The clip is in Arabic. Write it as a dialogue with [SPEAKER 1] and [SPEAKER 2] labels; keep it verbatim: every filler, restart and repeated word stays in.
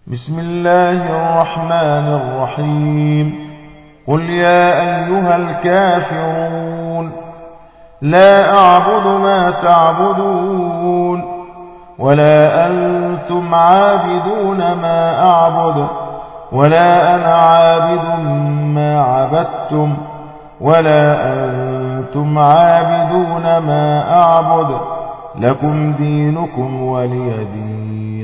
[SPEAKER 1] بسم الله الرحمن الرحيم قل يا أيها الكافرون لا أعبد ما تعبدون ولا أنتم عابدون ما أعبد ولا أنا عابد ما عبدتم ولا أنتم عابدون ما أعبد لكم دينكم ولي دين.